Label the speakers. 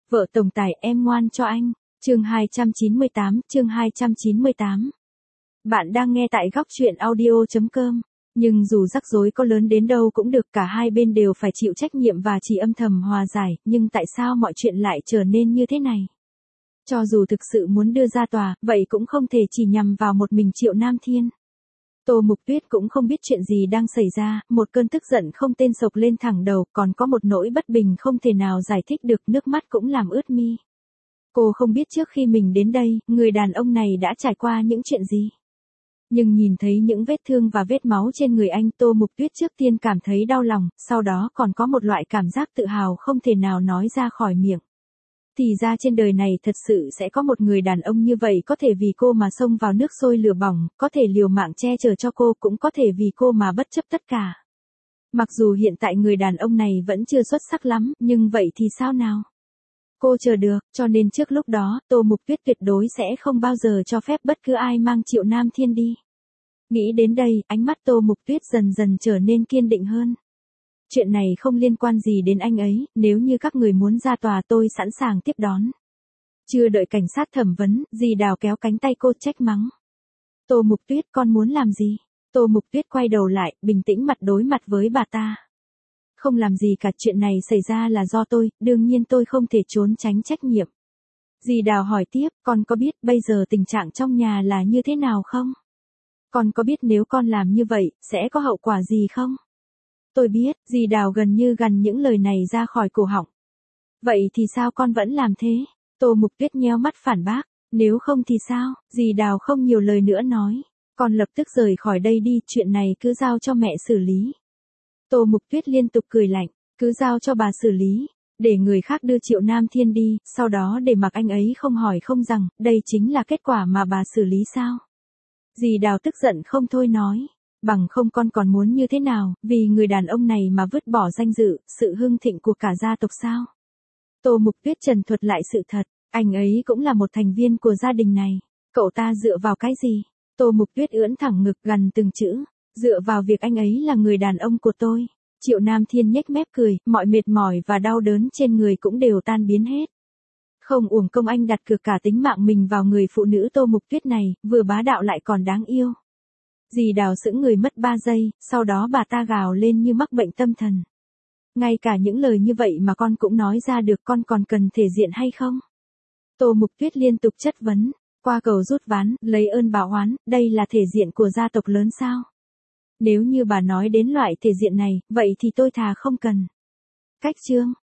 Speaker 1: Vợ tổng tài em ngoan cho anh. Chương 298, chương 298. Bạn đang nghe tại góc truyện audio.com. Nhưng dù rắc rối có lớn đến đâu cũng được, cả hai bên đều phải chịu trách nhiệm và chỉ âm thầm hòa giải, nhưng tại sao mọi chuyện lại trở nên như thế này? Cho dù thực sự muốn đưa ra tòa, vậy cũng không thể chỉ nhằm vào một mình Triệu Nam Thiên. Tô Mục Tuyết cũng không biết chuyện gì đang xảy ra, một cơn tức giận không tên sộc lên thẳng đầu, còn có một nỗi bất bình không thể nào giải thích được, nước mắt cũng làm ướt mi. Cô không biết trước khi mình đến đây, người đàn ông này đã trải qua những chuyện gì. Nhưng nhìn thấy những vết thương và vết máu trên người anh, Tô Mục Tuyết trước tiên cảm thấy đau lòng, sau đó còn có một loại cảm giác tự hào không thể nào nói ra khỏi miệng. Thì ra trên đời này thật sự sẽ có một người đàn ông như vậy, có thể vì cô mà xông vào nước sôi lửa bỏng, có thể liều mạng che chở cho cô, cũng có thể vì cô mà bất chấp tất cả. Mặc dù hiện tại người đàn ông này vẫn chưa xuất sắc lắm, nhưng vậy thì sao nào? Cô chờ được, cho nên trước lúc đó, Tô Mục Tuyết tuyệt đối sẽ không bao giờ cho phép bất cứ ai mang Triệu Nam Thiên đi. Nghĩ đến đây, ánh mắt Tô Mục Tuyết dần dần trở nên kiên định hơn. Chuyện này không liên quan gì đến anh ấy, nếu như các người muốn ra tòa tôi sẵn sàng tiếp đón. Chưa đợi cảnh sát thẩm vấn, dì Đào kéo cánh tay cô trách mắng. Tô Mục Tuyết, con muốn làm gì? Tô Mục Tuyết quay đầu lại, bình tĩnh mặt đối mặt với bà ta. Không làm gì cả, chuyện này xảy ra là do tôi, đương nhiên tôi không thể trốn tránh trách nhiệm. Dì Đào hỏi tiếp, con có biết bây giờ tình trạng trong nhà là như thế nào không? Con có biết nếu con làm như vậy, sẽ có hậu quả gì không? Tôi biết, dì Đào gần như gằn những lời này ra khỏi cổ họng. Vậy thì sao con vẫn làm thế? Tô Mục Tuyết nheo mắt phản bác, nếu không thì sao? Dì Đào không nhiều lời nữa nói, con lập tức rời khỏi đây đi, chuyện này cứ giao cho mẹ xử lý. Tô Mục Tuyết liên tục cười lạnh, cứ giao cho bà xử lý, để người khác đưa Triệu Nam Thiên đi, sau đó để mặc anh ấy không hỏi không rằng, đây chính là kết quả mà bà xử lý sao? Dì Đào tức giận không thôi nói, bằng không con còn muốn như thế nào, vì người đàn ông này mà vứt bỏ danh dự, sự hưng thịnh của cả gia tộc sao? Tô Mục Tuyết trần thuật lại sự thật, anh ấy cũng là một thành viên của gia đình này, cậu ta dựa vào cái gì? Tô Mục Tuyết ưỡn thẳng ngực gằn từng chữ, dựa vào việc anh ấy là người đàn ông của tôi. Triệu Nam Thiên nhếch mép cười, mọi mệt mỏi và đau đớn trên người cũng đều tan biến hết. Không uổng công anh đặt cược cả tính mạng mình vào người phụ nữ Tô Mục Tuyết này, vừa bá đạo lại còn đáng yêu. Dì Đào sững người mất 3 giây, sau đó bà ta gào lên như mắc bệnh tâm thần. Ngay cả những lời như vậy mà con cũng nói ra được, con còn cần thể diện hay không? Tô Mục Tuyết liên tục chất vấn, qua cầu rút ván, lấy ơn báo oán, đây là thể diện của gia tộc lớn sao? Nếu như bà nói đến loại thể diện này, vậy thì tôi thà không cần. Cách chương.